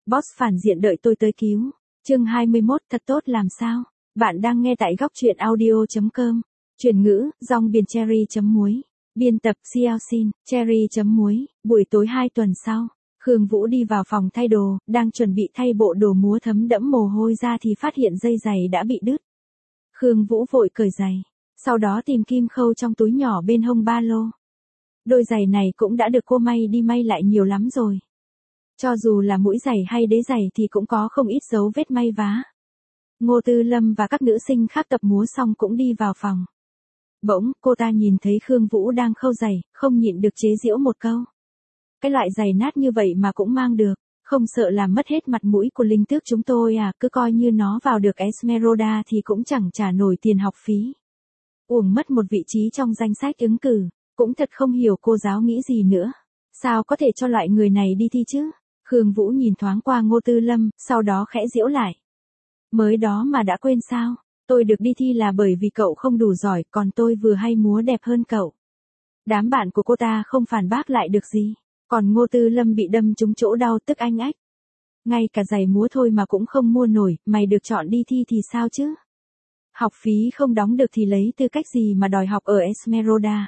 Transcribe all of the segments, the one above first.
Boss phản diện đợi tôi tới cứu. Chương 21 thật tốt làm sao? Bạn đang nghe tại góc truyện audio.com. Chuyển ngữ, rong biển cherry.muối. Biên tập Xiao Xin, cherry.muối. Buổi tối 2 tuần sau, Khương Vũ đi vào phòng thay đồ, đang chuẩn bị thay bộ đồ múa thấm đẫm mồ hôi ra thì phát hiện dây giày đã bị đứt. Khương Vũ vội cởi giày, sau đó tìm kim khâu trong túi nhỏ bên hông ba lô. Đôi giày này cũng đã được cô may đi may lại nhiều lắm rồi. Cho dù là mũi giày hay đế giày thì cũng có không ít dấu vết may vá. Ngô Tư Lâm và các nữ sinh khác tập múa xong cũng đi vào phòng. Bỗng, cô ta nhìn thấy Khương Vũ đang khâu giày, không nhịn được chế giễu một câu. Cái loại giày nát như vậy mà cũng mang được, không sợ làm mất hết mặt mũi của linh tước chúng tôi à, cứ coi như nó vào được Esmeralda thì cũng chẳng trả nổi tiền học phí. Uổng mất một vị trí trong danh sách ứng cử, cũng thật không hiểu cô giáo nghĩ gì nữa. Sao có thể cho loại người này đi thi chứ? Khương Vũ nhìn thoáng qua Ngô Tư Lâm, sau đó khẽ giễu lại. Mới đó mà đã quên sao? Tôi được đi thi là bởi vì cậu không đủ giỏi, còn tôi vừa hay múa đẹp hơn cậu. Đám bạn của cô ta không phản bác lại được gì, còn Ngô Tư Lâm bị đâm trúng chỗ đau tức anh ách. Ngay cả giày múa thôi mà cũng không mua nổi, mày được chọn đi thi thì sao chứ? Học phí không đóng được thì lấy tư cách gì mà đòi học ở Esmeralda?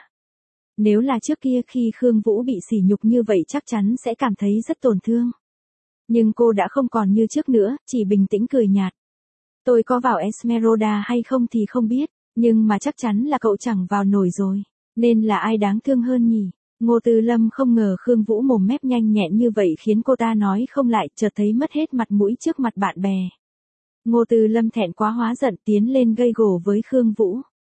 Nếu là trước kia khi Khương Vũ bị sỉ nhục như vậy chắc chắn sẽ cảm thấy rất tổn thương. Nhưng cô đã không còn như trước nữa, chỉ bình tĩnh cười nhạt. Tôi có vào Esmeralda hay không thì không biết, nhưng mà chắc chắn là cậu chẳng vào nổi rồi, nên là ai đáng thương hơn nhỉ? Ngô Tư Lâm không ngờ Khương Vũ mồm mép nhanh nhẹn như vậy khiến cô ta nói không lại, chợt thấy mất hết mặt mũi trước mặt bạn bè. Ngô Tư Lâm thẹn quá hóa giận tiến lên gây gổ với Khương Vũ.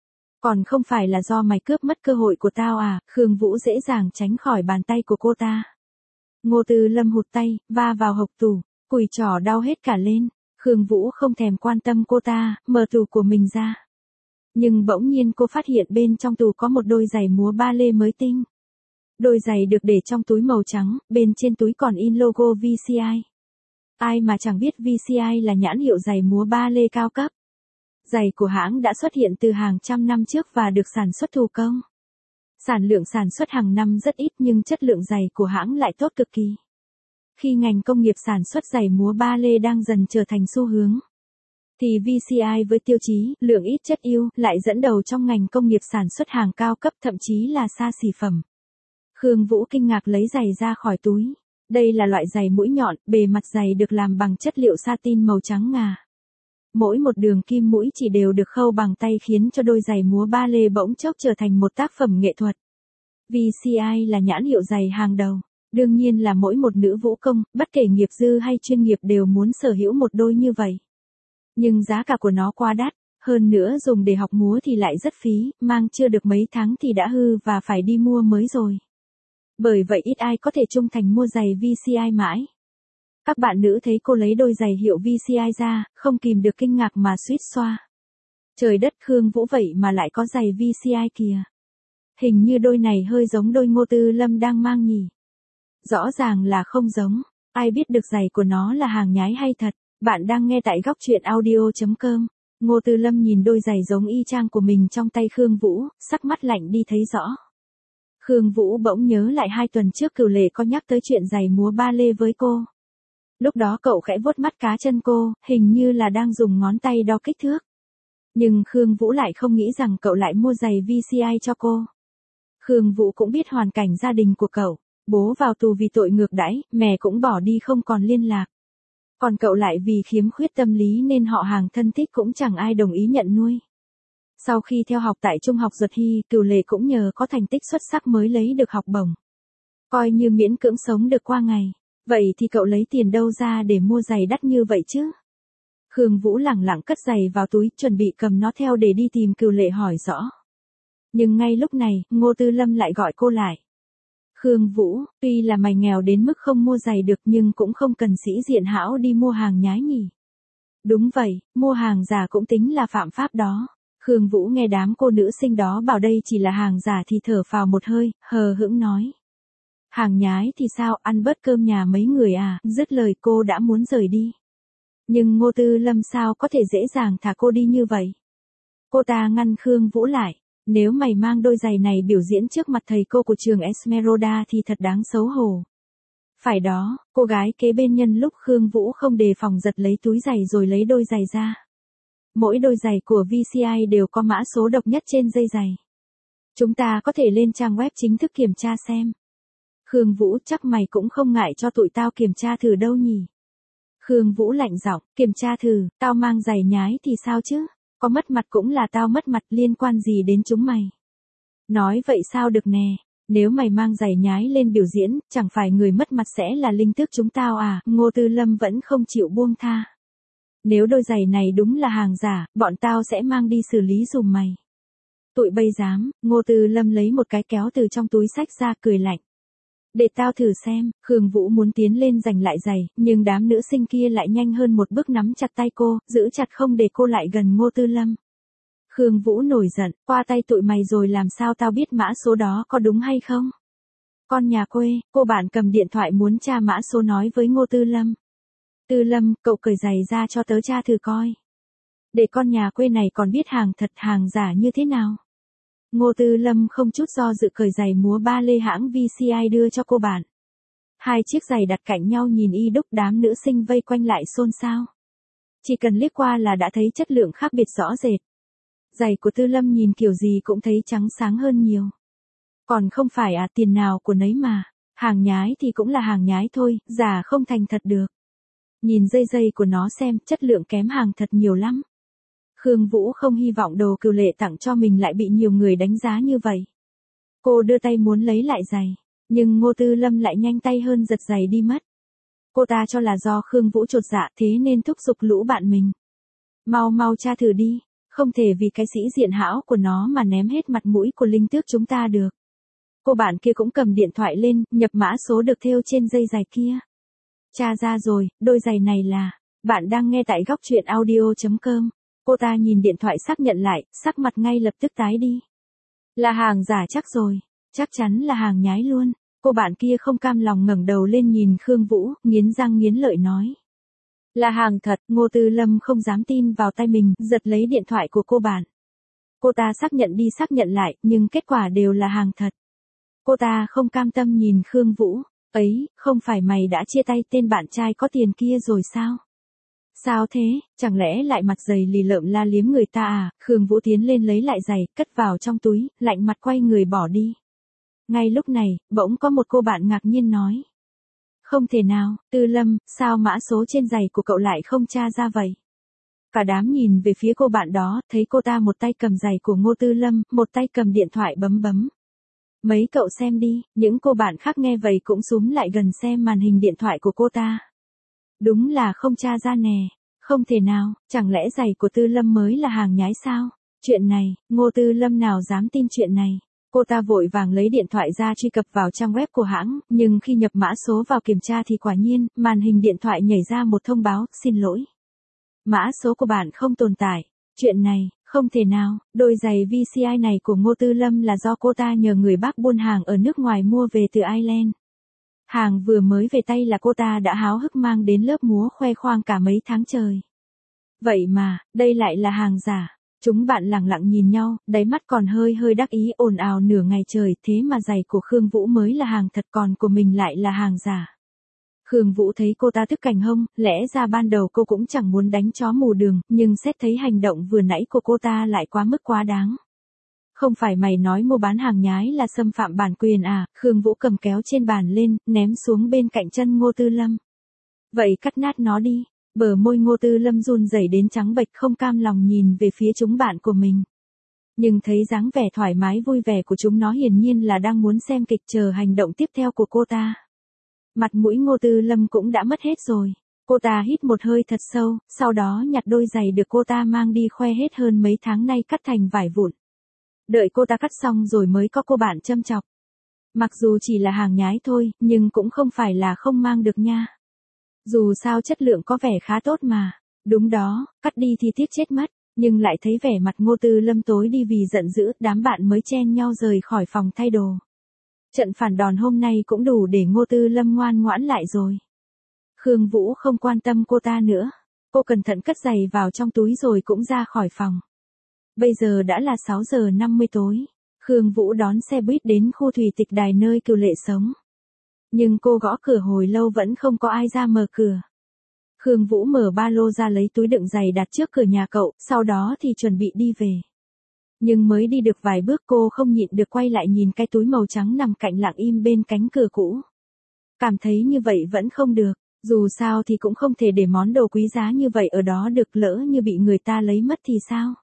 Còn không phải là do mày cướp mất cơ hội của tao à? Khương Vũ dễ dàng tránh khỏi bàn tay của cô ta. Ngô Tư Lâm hụt tay, va vào hộc tủ, cùi trỏ đau hết cả lên. Khương Vũ không thèm quan tâm cô ta, mở tủ của mình ra. Nhưng bỗng nhiên cô phát hiện bên trong tủ có một đôi giày múa ba lê mới tinh. Đôi giày được để trong túi màu trắng, bên trên túi còn in logo VCI. Ai mà chẳng biết VCI là nhãn hiệu giày múa ba lê cao cấp. Giày của hãng đã xuất hiện từ hàng trăm năm trước và được sản xuất thủ công. Sản lượng sản xuất hàng năm rất ít nhưng chất lượng giày của hãng lại tốt cực kỳ. Khi ngành công nghiệp sản xuất giày múa ba lê đang dần trở thành xu hướng, thì VCI với tiêu chí lượng ít chất yêu lại dẫn đầu trong ngành công nghiệp sản xuất hàng cao cấp, thậm chí là xa xỉ phẩm. Khương Vũ kinh ngạc lấy giày ra khỏi túi. Đây là loại giày mũi nhọn, bề mặt giày được làm bằng chất liệu satin màu trắng ngà. Mỗi một đường kim mũi chỉ đều được khâu bằng tay khiến cho đôi giày múa ba lê bỗng chốc trở thành một tác phẩm nghệ thuật. VCI là nhãn hiệu giày hàng đầu. Đương nhiên là mỗi một nữ vũ công, bất kể nghiệp dư hay chuyên nghiệp đều muốn sở hữu một đôi như vậy. Nhưng giá cả của nó quá đắt, hơn nữa dùng để học múa thì lại rất phí, mang chưa được mấy tháng thì đã hư và phải đi mua mới rồi. Bởi vậy ít ai có thể trung thành mua giày VCI mãi. Các bạn nữ thấy cô lấy đôi giày hiệu VCI ra, không kìm được kinh ngạc mà suýt xoa. Trời đất, Khương Vũ vậy mà lại có giày VCI kìa. Hình như đôi này hơi giống đôi Ngô Tư Lâm đang mang nhỉ. Rõ ràng là không giống, ai biết được giày của nó là hàng nhái hay thật. Bạn đang nghe tại góc truyện audio.com. Ngô Tư Lâm nhìn đôi giày giống y chang của mình trong tay Khương Vũ, sắc mắt lạnh đi thấy rõ. Khương Vũ bỗng nhớ lại 2 tuần trước Cửu Lệ có nhắc tới chuyện giày múa ba lê với cô. Lúc đó cậu khẽ vuốt mắt cá chân cô, hình như là đang dùng ngón tay đo kích thước. Nhưng Khương Vũ lại không nghĩ rằng cậu lại mua giày VCI cho cô. Khương Vũ cũng biết hoàn cảnh gia đình của cậu. Bố vào tù vì tội ngược đãi, mẹ cũng bỏ đi không còn liên lạc. Còn cậu lại vì khiếm khuyết tâm lý nên họ hàng thân thích cũng chẳng ai đồng ý nhận nuôi. Sau khi theo học tại Trung học Duật Hy, Cửu Lệ cũng nhờ có thành tích xuất sắc mới lấy được học bổng. Coi như miễn cưỡng sống được qua ngày. Vậy thì cậu lấy tiền đâu ra để mua giày đắt như vậy chứ? Khương Vũ lẳng lặng cất giày vào túi, chuẩn bị cầm nó theo để đi tìm Cửu Lệ hỏi rõ. Nhưng ngay lúc này, Ngô Tư Lâm lại gọi cô lại. Khương Vũ, tuy là mày nghèo đến mức không mua giày được nhưng cũng không cần sĩ diện hão đi mua hàng nhái nhỉ. Đúng vậy, mua hàng giả cũng tính là phạm pháp đó. Khương Vũ nghe đám cô nữ sinh đó bảo đây chỉ là hàng giả thì thở phào một hơi, hờ hững nói. Hàng nhái thì sao, ăn bớt cơm nhà mấy người à? Dứt lời cô đã muốn rời đi. Nhưng Ngô Tư Lâm sao có thể dễ dàng thả cô đi như vậy? Cô ta ngăn Khương Vũ lại. Nếu mày mang đôi giày này biểu diễn trước mặt thầy cô của trường Esmeralda thì thật đáng xấu hổ. Phải đó, cô gái kế bên nhân lúc Khương Vũ không đề phòng giật lấy túi giày rồi lấy đôi giày ra. Mỗi đôi giày của VCI đều có mã số độc nhất trên dây giày. Chúng ta có thể lên trang web chính thức kiểm tra xem. Khương Vũ, chắc mày cũng không ngại cho tụi tao kiểm tra thử đâu nhỉ? Khương Vũ lạnh giọng, kiểm tra thử, tao mang giày nhái thì sao chứ? Có mất mặt cũng là tao mất mặt, liên quan gì đến chúng mày? Nói vậy sao được nè? Nếu mày mang giày nhái lên biểu diễn, chẳng phải người mất mặt sẽ là Linh Tước chúng tao à? Ngô Tư Lâm vẫn không chịu buông tha. Nếu đôi giày này đúng là hàng giả, bọn tao sẽ mang đi xử lý dùm mày. Tụi bây dám, Ngô Tư Lâm lấy một cái kéo từ trong túi xách ra cười lạnh. Để tao thử xem, Khương Vũ muốn tiến lên giành lại giày, nhưng đám nữ sinh kia lại nhanh hơn một bước nắm chặt tay cô, giữ chặt không để cô lại gần Ngô Tư Lâm. Khương Vũ nổi giận, qua tay tụi mày rồi làm sao tao biết mã số đó có đúng hay không? Con nhà quê, cô bạn cầm điện thoại muốn tra mã số nói với Ngô Tư Lâm. Tư Lâm, cậu cởi giày ra cho tớ tra thử coi. Để con nhà quê này còn biết hàng thật hàng giả như thế nào. Ngô Tư Lâm không chút do dự cởi giày múa ba lê hãng VCI đưa cho cô bạn. Hai chiếc giày đặt cạnh nhau nhìn y đúc, đám nữ sinh vây quanh lại xôn xao. Chỉ cần liếc qua là đã thấy chất lượng khác biệt rõ rệt. Giày của Tư Lâm nhìn kiểu gì cũng thấy trắng sáng hơn nhiều. Còn không phải à, tiền nào của nấy mà. Hàng nhái thì cũng là hàng nhái thôi, giả không thành thật được. Nhìn dây dây của nó xem, chất lượng kém hàng thật nhiều lắm. Khương Vũ không hy vọng đồ Cửu Lệ tặng cho mình lại bị nhiều người đánh giá như vậy. Cô đưa tay muốn lấy lại giày, nhưng Ngô Tư Lâm lại nhanh tay hơn giật giày đi mất. Cô ta cho là do Khương Vũ chột dạ thế nên thúc giục lũ bạn mình. Mau mau tra thử đi, không thể vì cái sĩ diện hão của nó mà ném hết mặt mũi của Linh Tước chúng ta được. Cô bạn kia cũng cầm điện thoại lên, nhập mã số được thêu trên dây giày kia. Tra ra rồi, đôi giày này là... Bạn đang nghe tại góc truyện audio.com. Cô ta nhìn điện thoại xác nhận lại, sắc mặt ngay lập tức tái đi. Là hàng giả chắc rồi, chắc chắn là hàng nhái luôn. Cô bạn kia không cam lòng ngẩng đầu lên nhìn Khương Vũ, nghiến răng nghiến lợi nói. Là hàng thật, Ngô Tư Lâm không dám tin vào tay mình, giật lấy điện thoại của cô bạn. Cô ta xác nhận đi xác nhận lại, nhưng kết quả đều là hàng thật. Cô ta không cam tâm nhìn Khương Vũ, ấy, không phải mày đã chia tay tên bạn trai có tiền kia rồi sao? Sao thế, chẳng lẽ lại mặt dày lì lợm la liếm người ta à? Khương Vũ tiến lên lấy lại giày, cất vào trong túi, lạnh mặt quay người bỏ đi. Ngay lúc này, bỗng có một cô bạn ngạc nhiên nói. Không thể nào, Tư Lâm, sao mã số trên giày của cậu lại không tra ra vậy? Cả đám nhìn về phía cô bạn đó, thấy cô ta một tay cầm giày của Ngô Tư Lâm, một tay cầm điện thoại bấm bấm. Mấy cậu xem đi, những cô bạn khác nghe vậy cũng xúm lại gần xem màn hình điện thoại của cô ta. Đúng là không tra ra nè, không thể nào, chẳng lẽ giày của Tư Lâm mới là hàng nhái sao? Chuyện này, Ngô Tư Lâm nào dám tin chuyện này. Cô ta vội vàng lấy điện thoại ra truy cập vào trang web của hãng, nhưng khi nhập mã số vào kiểm tra thì quả nhiên, màn hình điện thoại nhảy ra một thông báo, xin lỗi. Mã số của bạn không tồn tại. Chuyện này, không thể nào, đôi giày VCI này của Ngô Tư Lâm là do cô ta nhờ người bác buôn hàng ở nước ngoài mua về từ Ireland. Hàng vừa mới về tay là cô ta đã háo hức mang đến lớp múa khoe khoang cả mấy tháng trời. Vậy mà, đây lại là hàng giả. Chúng bạn lẳng lặng nhìn nhau, đáy mắt còn hơi hơi đắc ý ồn ào nửa ngày trời, thế mà giày của Khương Vũ mới là hàng thật còn của mình lại là hàng giả. Khương Vũ thấy cô ta tức cành hông, lẽ ra ban đầu cô cũng chẳng muốn đánh chó mù đường, nhưng xét thấy hành động vừa nãy của cô ta lại quá mức quá đáng. Không phải mày nói mua bán hàng nhái là xâm phạm bản quyền à? Khương Vũ cầm kéo trên bàn lên, ném xuống bên cạnh chân Ngô Tư Lâm. Vậy cắt nát nó đi. Bờ môi Ngô Tư Lâm run rẩy đến trắng bệch không cam lòng nhìn về phía chúng bạn của mình. Nhưng thấy dáng vẻ thoải mái vui vẻ của chúng nó hiển nhiên là đang muốn xem kịch chờ hành động tiếp theo của cô ta. Mặt mũi Ngô Tư Lâm cũng đã mất hết rồi. Cô ta hít một hơi thật sâu, sau đó nhặt đôi giày được cô ta mang đi khoe hết hơn mấy tháng nay cắt thành vải vụn. Đợi cô ta cắt xong rồi mới có cô bạn châm chọc. Mặc dù chỉ là hàng nhái thôi, nhưng cũng không phải là không mang được nha. Dù sao chất lượng có vẻ khá tốt mà. Đúng đó, cắt đi thì tiếc chết mất. Nhưng lại thấy vẻ mặt Ngô Tư Lâm tối đi vì giận dữ, đám bạn mới chen nhau rời khỏi phòng thay đồ. Trận phản đòn hôm nay cũng đủ để Ngô Tư Lâm ngoan ngoãn lại rồi. Khương Vũ không quan tâm cô ta nữa. Cô cẩn thận cất giày vào trong túi rồi cũng ra khỏi phòng. Bây giờ đã là 6 giờ 50 tối. Khương Vũ đón xe buýt đến khu thủy tịch đài nơi Cửu Lệ sống. Nhưng cô gõ cửa hồi lâu vẫn không có ai ra mở cửa. Khương Vũ mở ba lô ra lấy túi đựng giày đặt trước cửa nhà cậu, sau đó thì chuẩn bị đi về. Nhưng mới đi được vài bước cô không nhịn được quay lại nhìn cái túi màu trắng nằm cạnh lặng im bên cánh cửa cũ. Cảm thấy như vậy vẫn không được, dù sao thì cũng không thể để món đồ quý giá như vậy ở đó được, lỡ như bị người ta lấy mất thì sao?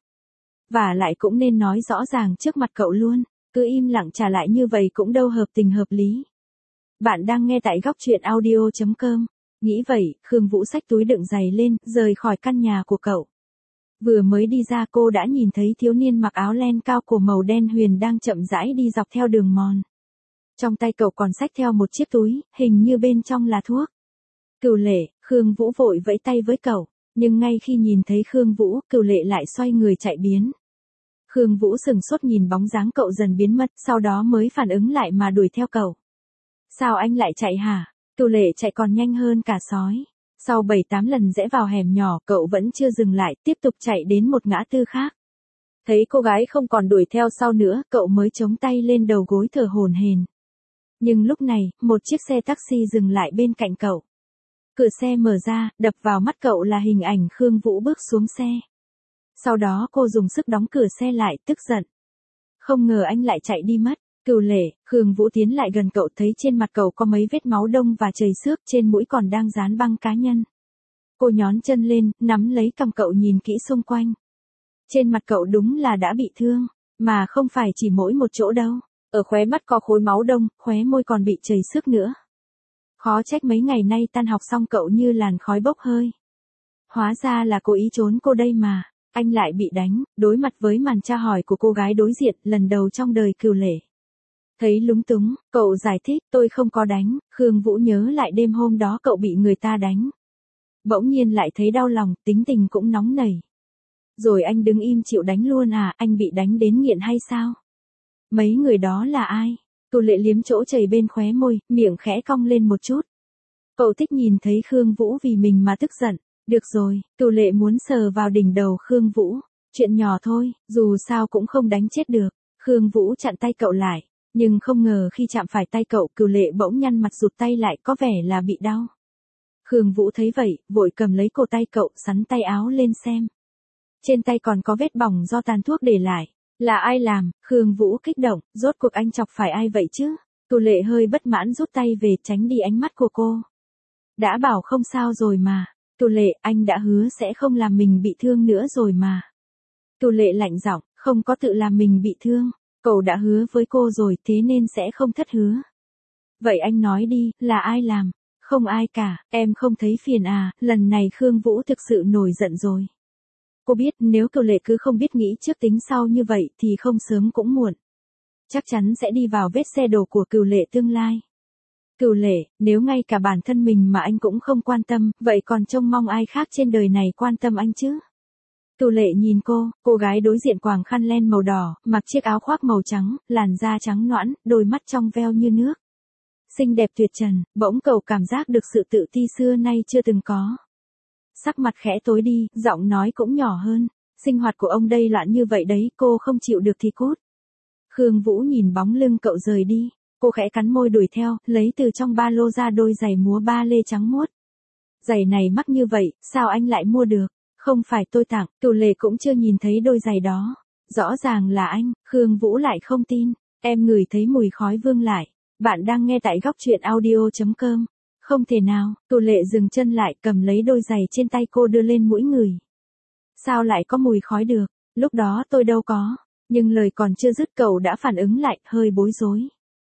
Và lại cũng nên nói rõ ràng trước mặt cậu luôn, cứ im lặng trả lại như vậy cũng đâu hợp tình hợp lý. Bạn đang nghe tại góc truyện audio.com. Nghĩ vậy, Khương Vũ xách túi đựng giày lên, rời khỏi căn nhà của cậu. Vừa mới đi ra cô đã nhìn thấy thiếu niên mặc áo len cao cổ màu đen huyền đang chậm rãi đi dọc theo đường mòn. Trong tay cậu còn xách theo một chiếc túi, hình như bên trong là thuốc. Cửu Lệ, Khương Vũ vội vẫy tay với cậu, nhưng ngay khi nhìn thấy Khương Vũ, Cửu Lệ lại xoay người chạy biến. Khương Vũ sừng sốt nhìn bóng dáng cậu dần biến mất, sau đó mới phản ứng lại mà đuổi theo cậu. Sao anh lại chạy hả? Cửu Lệ chạy còn nhanh hơn cả sói. Sau 7-8 lần rẽ vào hẻm nhỏ, cậu vẫn chưa dừng lại, tiếp tục chạy đến một ngã tư khác. Thấy cô gái không còn đuổi theo sau nữa, cậu mới chống tay lên đầu gối thở hổn hển. Nhưng lúc này, một chiếc xe taxi dừng lại bên cạnh cậu. Cửa xe mở ra, đập vào mắt cậu là hình ảnh Khương Vũ bước xuống xe. Sau đó cô dùng sức đóng cửa xe lại, tức giận. Không ngờ anh lại chạy đi mất. Cửu Lệ, Khương Vũ tiến lại gần cậu, thấy trên mặt cậu có mấy vết máu đông và chảy xước, trên mũi còn đang dán băng cá nhân. Cô nhón chân lên, nắm lấy cằm cậu nhìn kỹ xung quanh. Trên mặt cậu đúng là đã bị thương, mà không phải chỉ mỗi một chỗ đâu. Ở khóe mắt có khối máu đông, khóe môi còn bị chảy xước nữa. Khó trách mấy ngày nay tan học xong cậu như làn khói bốc hơi. Hóa ra là cố ý trốn cô đây mà. Anh lại bị đánh, đối mặt với màn tra hỏi của cô gái đối diện, lần đầu trong đời Cửu Lệ. Thấy lúng túng, cậu giải thích, tôi không có đánh. Khương Vũ nhớ lại đêm hôm đó cậu bị người ta đánh. Bỗng nhiên lại thấy đau lòng, tính tình cũng nóng nảy. Rồi anh đứng im chịu đánh luôn à, anh bị đánh đến nghiện hay sao? Mấy người đó là ai? Cửu Lệ liếm chỗ chảy bên khóe môi, miệng khẽ cong lên một chút. Cậu thích nhìn thấy Khương Vũ vì mình mà tức giận. Được rồi, Cửu Lệ muốn sờ vào đỉnh đầu Khương Vũ. Chuyện nhỏ thôi, dù sao cũng không đánh chết được. Khương Vũ chặn tay cậu lại. Nhưng không ngờ khi chạm phải tay cậu, Cửu Lệ bỗng nhăn mặt rụt tay lại, có vẻ là bị đau. Khương Vũ thấy vậy, vội cầm lấy cổ tay cậu, xắn tay áo lên xem. Trên tay còn có vết bỏng do tàn thuốc để lại. Là ai làm? Khương Vũ kích động, rốt cuộc anh chọc phải ai vậy chứ? Cửu Lệ hơi bất mãn rút tay về, tránh đi ánh mắt của cô. Đã bảo không sao rồi mà. Cửu Lệ, anh đã hứa sẽ không làm mình bị thương nữa rồi mà. Cửu Lệ lạnh giọng, không có tự làm mình bị thương. Cậu đã hứa với cô rồi, thế nên sẽ không thất hứa. Vậy anh nói đi, là ai làm? Không ai cả, em không thấy phiền à? Lần này Khương Vũ thực sự nổi giận rồi. Cô biết nếu Cửu Lệ cứ không biết nghĩ trước tính sau như vậy thì không sớm cũng muộn. Chắc chắn sẽ đi vào vết xe đổ của Cửu Lệ tương lai. Cửu Lệ, nếu ngay cả bản thân mình mà anh cũng không quan tâm, vậy còn trông mong ai khác trên đời này quan tâm anh chứ? Cửu Lệ nhìn cô gái đối diện quàng khăn len màu đỏ, mặc chiếc áo khoác màu trắng, làn da trắng nõn, đôi mắt trong veo như nước. Xinh đẹp tuyệt trần, bỗng cậu cảm giác được sự tự ti xưa nay chưa từng có. Sắc mặt khẽ tối đi, giọng nói cũng nhỏ hơn. Sinh hoạt của ông đây loạn như vậy đấy, cô không chịu được thì cút. Khương Vũ nhìn bóng lưng cậu rời đi. Cô khẽ cắn môi đuổi theo, lấy từ trong ba lô ra đôi giày múa ba lê trắng muốt. Giày này mắc như vậy, sao anh lại mua được? Không phải tôi tặng, Cửu Lệ cũng chưa nhìn thấy đôi giày đó. Rõ ràng là anh, Khương Vũ lại không tin. Em ngửi thấy mùi khói vương lại. Bạn đang nghe tại góc truyện audio.com. Không thể nào, Cửu Lệ dừng chân lại, cầm lấy đôi giày trên tay cô đưa lên mũi người. Sao lại có mùi khói được? Lúc đó tôi đâu có. Nhưng lời còn chưa dứt cậu đã phản ứng lại, hơi bối rối.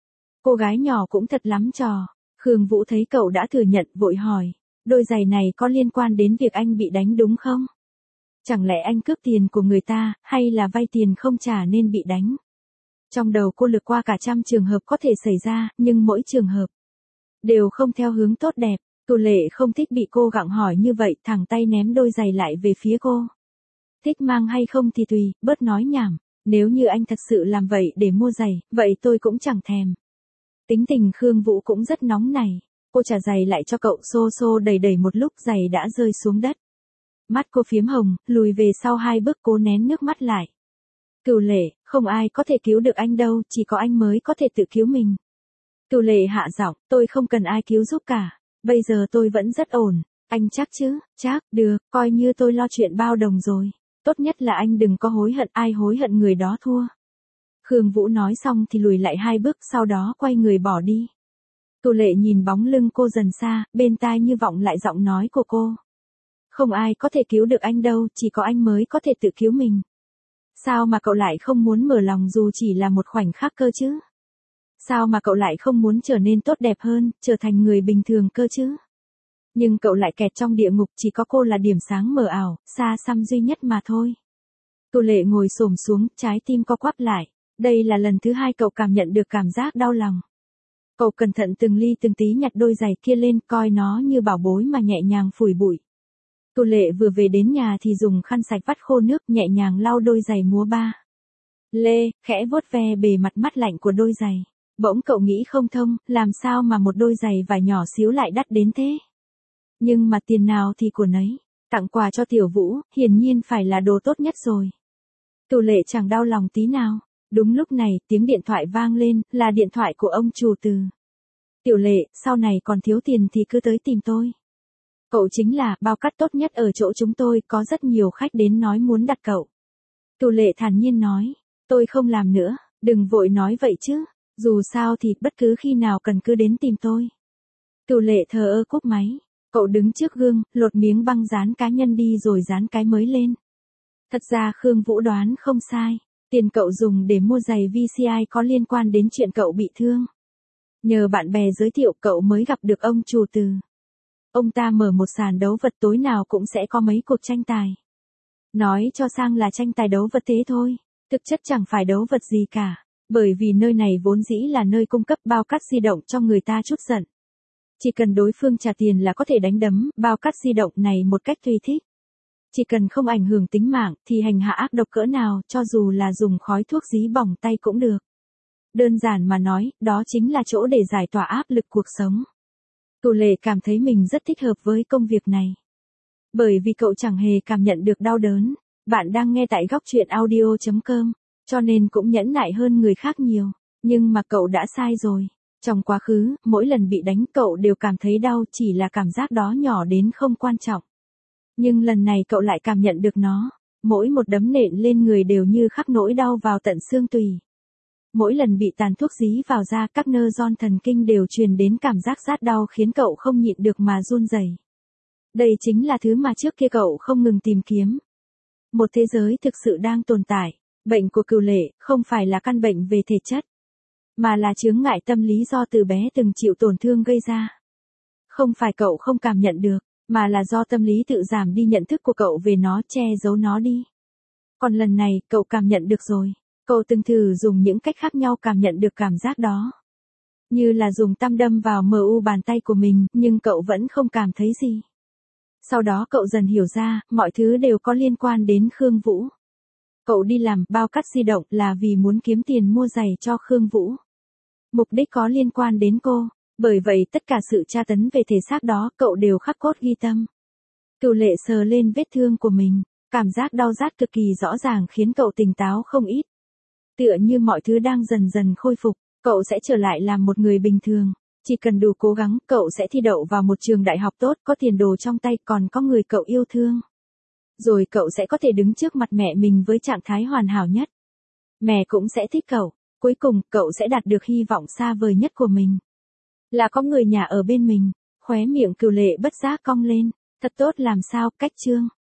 Cô gái nhỏ cũng thật lắm trò. Khương Vũ thấy cậu đã thừa nhận, vội hỏi. Đôi giày này có liên quan đến việc anh bị đánh đúng không? Chẳng lẽ anh cướp tiền của người ta, hay là vay tiền không trả nên bị đánh? Trong đầu cô lược qua cả trăm trường hợp có thể xảy ra, nhưng mỗi trường hợp đều không theo hướng tốt đẹp. Cửu Lệ không thích bị cô gặng hỏi như vậy, thẳng tay ném đôi giày lại về phía cô. Thích mang hay không thì tùy, bớt nói nhảm. Nếu như anh thật sự làm vậy để mua giày, vậy tôi cũng chẳng thèm. Tính tình Khương Vũ cũng rất nóng này. Cô trả giày lại cho cậu, xô xô đẩy đẩy một lúc giày đã rơi xuống đất. Mắt cô phiếm hồng, lùi về sau 2 bước, cố nén nước mắt lại. Cửu Lệ, không ai có thể cứu được anh đâu, chỉ có anh mới có thể tự cứu mình. Cửu Lệ hạ giọng, tôi không cần ai cứu giúp cả. Bây giờ tôi vẫn rất ổn. Anh chắc chứ? Chắc, được, coi như tôi lo chuyện bao đồng rồi. Tốt nhất là anh đừng có hối hận, ai hối hận người đó thua. Khương Vũ nói xong thì lùi lại 2 bước, sau đó quay người bỏ đi. Cửu Lệ nhìn bóng lưng cô dần xa, bên tai như vọng lại giọng nói của cô. Không ai có thể cứu được anh đâu, chỉ có anh mới có thể tự cứu mình. Sao mà cậu lại không muốn mở lòng dù chỉ là một khoảnh khắc cơ chứ? Sao mà cậu lại không muốn trở nên tốt đẹp hơn, trở thành người bình thường cơ chứ? Nhưng cậu lại kẹt trong địa ngục, chỉ có cô là điểm sáng mờ ảo, xa xăm duy nhất mà thôi. Cửu Lệ ngồi xổm xuống, trái tim co quắp lại. Đây là lần thứ 2 cậu cảm nhận được cảm giác đau lòng. Cậu cẩn thận từng ly từng tí nhặt đôi giày kia lên, coi nó như bảo bối mà nhẹ nhàng phủi bụi. Cửu Lệ vừa về đến nhà thì dùng khăn sạch vắt khô nước, nhẹ nhàng lau đôi giày múa ba lê, khẽ vuốt ve bề mặt mát lạnh của đôi giày. Bỗng cậu nghĩ không thông, làm sao mà một đôi giày vải nhỏ xíu lại đắt đến thế? Nhưng mà tiền nào thì của nấy, tặng quà cho Tiểu Vũ, hiển nhiên phải là đồ tốt nhất rồi. Cửu Lệ chẳng đau lòng tí nào. Đúng lúc này, tiếng điện thoại vang lên, là điện thoại của ông chủ Từ. Tiểu Lệ, sau này còn thiếu tiền thì cứ tới tìm tôi. Cậu chính là bao cát tốt nhất ở chỗ chúng tôi, có rất nhiều khách đến nói muốn đặt cậu. Cửu Lệ thản nhiên nói, tôi không làm nữa, đừng vội nói vậy chứ, dù sao thì bất cứ khi nào cần cứ đến tìm tôi. Cửu Lệ thờ ơ cúp máy, cậu đứng trước gương, lột miếng băng dán cá nhân đi rồi dán cái mới lên. Thật ra Khương Vũ đoán không sai. Tiền cậu dùng để mua giày VCI có liên quan đến chuyện cậu bị thương. Nhờ bạn bè giới thiệu cậu mới gặp được ông chủ Từ. Ông ta mở một sàn đấu vật, tối nào cũng sẽ có mấy cuộc tranh tài. Nói cho sang là tranh tài đấu vật thế thôi, thực chất chẳng phải đấu vật gì cả, bởi vì nơi này vốn dĩ là nơi cung cấp bao cát di động cho người ta trút giận. Chỉ cần đối phương trả tiền là có thể đánh đấm bao cát di động này một cách tùy thích. Chỉ cần không ảnh hưởng tính mạng thì hành hạ ác độc cỡ nào, cho dù là dùng khói thuốc dí bỏng tay cũng được. Đơn giản mà nói, đó chính là chỗ để giải tỏa áp lực cuộc sống. Cửu Lệ cảm thấy mình rất thích hợp với công việc này. Bởi vì cậu chẳng hề cảm nhận được đau đớn. Bạn đang nghe tại góc truyện audio.com, cho nên cũng nhẫn nại hơn người khác nhiều. Nhưng mà cậu đã sai rồi. Trong quá khứ, mỗi lần bị đánh cậu đều cảm thấy đau, chỉ là cảm giác đó nhỏ đến không quan trọng. Nhưng lần này cậu lại cảm nhận được nó, mỗi một đấm nện lên người đều như khắc nỗi đau vào tận xương tủy. Mỗi lần bị tàn thuốc dí vào da, các nơ ron thần kinh đều truyền đến cảm giác rát đau khiến cậu không nhịn được mà run rẩy. Đây chính là thứ mà trước kia cậu không ngừng tìm kiếm. Một thế giới thực sự đang tồn tại. Bệnh của Cửu Lệ không phải là căn bệnh về thể chất, mà là chướng ngại tâm lý do từ bé từng chịu tổn thương gây ra. Không phải cậu không cảm nhận được, mà là do tâm lý tự giảm đi nhận thức của cậu về nó, che giấu nó đi. Còn lần này, cậu cảm nhận được rồi. Cậu từng thử dùng những cách khác nhau cảm nhận được cảm giác đó. Như là dùng tăm đâm vào mu bàn tay của mình, nhưng cậu vẫn không cảm thấy gì. Sau đó cậu dần hiểu ra, mọi thứ đều có liên quan đến Khương Vũ. Cậu đi làm bao cát di động là vì muốn kiếm tiền mua giày cho Khương Vũ. Mục đích có liên quan đến cô. Bởi vậy tất cả sự tra tấn về thể xác đó cậu đều khắc cốt ghi tâm. Cửu Lệ sờ lên vết thương của mình, cảm giác đau rát cực kỳ rõ ràng khiến cậu tỉnh táo không ít. Tựa như mọi thứ đang dần dần khôi phục, cậu sẽ trở lại làm một người bình thường. Chỉ cần đủ cố gắng, cậu sẽ thi đậu vào một trường đại học tốt, có tiền đồ trong tay, còn có người cậu yêu thương. Rồi cậu sẽ có thể đứng trước mặt mẹ mình với trạng thái hoàn hảo nhất. Mẹ cũng sẽ thích cậu. Cuối cùng, cậu sẽ đạt được hy vọng xa vời nhất của mình. Là có người nhà ở bên mình. Khóe miệng Cửu Lệ bất giác cong lên. Thật tốt làm sao, cách chương.